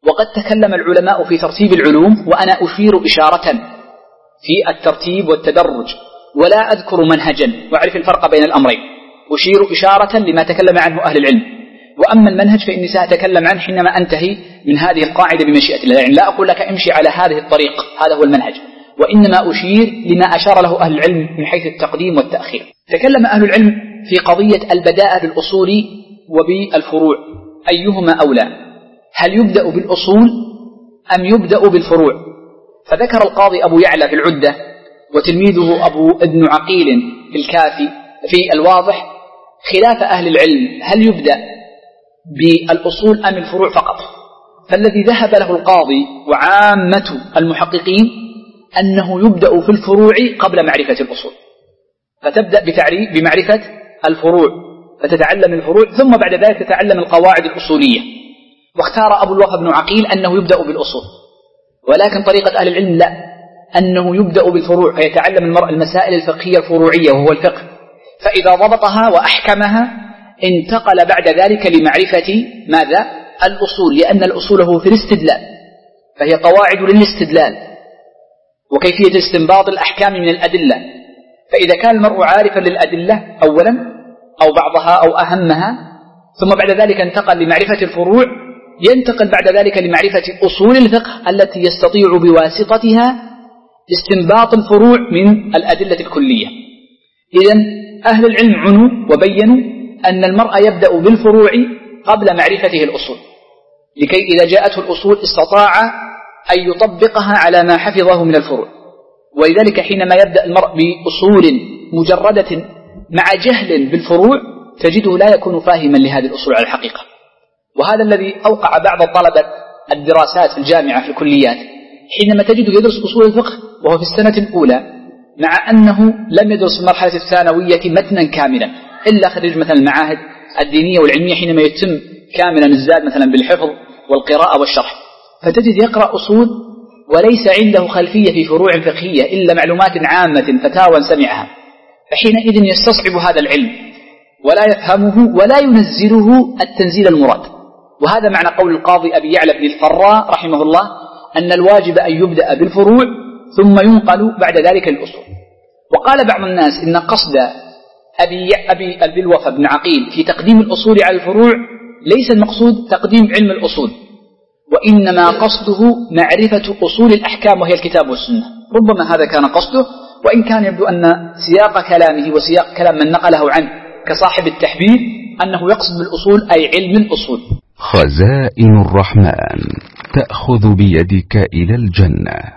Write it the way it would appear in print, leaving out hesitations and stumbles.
وقد تكلم العلماء في ترتيب العلوم، وأنا أشير إشارة في الترتيب والتدرج ولا أذكر منهجا، وأعرف الفرق بين الأمرين، أشير إشارة لما تكلم عنه أهل العلم. وأما المنهج فإني سأتكلم عنه حينما أنتهي من هذه القاعدة بمشيئة الله، يعني لا أقول لك امشي على هذه الطريق هذا هو المنهج، وإنما أشير لما أشار له أهل العلم من حيث التقديم والتأخير. تكلم أهل العلم في قضية البداءة بالأصول وبالفروع، أيهما أولى، هل يبدأ بالأصول أم يبدأ بالفروع؟ فذكر القاضي أبو يعلى في العدة وتلميذه أبو ابن عقيل في الكافي في الواضح خلاف أهل العلم، هل يبدأ بالأصول أم الفروع فقط؟ فالذي ذهب له القاضي وعامة المحققين أنه يبدأ في الفروع قبل معرفة الأصول، فتبدأ بمعرفة الفروع فتتعلم الفروع، ثم بعد ذلك تتعلم القواعد الأصولية. واختار أبو الوفا بن عقيل أنه يبدأ بالأصول، ولكن طريقة أهل العلم لا، أنه يبدأ بالفروع، فيتعلم المرء المسائل الفقهية الفروعية وهو الفقه، فإذا ضبطها وأحكمها انتقل بعد ذلك لمعرفة ماذا؟ الأصول، لأن الأصول هو في الاستدلال، فهي قواعد للاستدلال وكيفية استنباط الأحكام من الأدلة. فإذا كان المرء عارفا للأدلة أولا أو بعضها أو أهمها، ثم بعد ذلك انتقل لمعرفة الفروع، ينتقل بعد ذلك لمعرفة أصول الفقه التي يستطيع بواسطتها استنباط الفروع من الأدلة الكلية. إذن أهل العلم عنوا وبينوا أن المرء يبدأ بالفروع قبل معرفته الأصول، لكي إذا جاءته الأصول استطاع أن يطبقها على ما حفظه من الفروع. ولذلك حينما يبدأ المرء بأصول مجردة مع جهل بالفروع تجده لا يكون فاهما لهذه الأصول على الحقيقة. وهذا الذي أوقع بعض طلبة الدراسات في الجامعة في الكليات، حينما تجده يدرس أصول الفقه وهو في السنة الأولى، مع أنه لم يدرس في المرحلة الثانوية متنا كاملا، إلا خريج مثلا المعاهد الدينية والعلمية حينما يتم كاملا الزاد مثلا بالحفظ والقراءة والشرح، فتجد يقرأ أصول وليس عنده خلفية في فروع فقهية إلا معلومات عامة فتاوى سمعها، فحينئذ يستصعب هذا العلم ولا يفهمه ولا ينزله التنزيل المراد. وهذا معنى قول القاضي أبي يعلى بن الفراء رحمه الله أن الواجب أن يبدأ بالفروع ثم ينقل بعد ذلك الأصول. وقال بعض الناس إن قصد أبي الوفا بن عقيل في تقديم الأصول على الفروع ليس المقصود تقديم علم الأصول، وإنما قصده معرفة أصول الأحكام وهي الكتاب والسنة. ربما هذا كان قصده، وإن كان يبدو أن سياق كلامه وسياق كلام من نقله عنه كصاحب التحبير أنه يقصد بالأصول أي علم الأصول. خزائن الرحمن تأخذ بيدك إلى الجنة.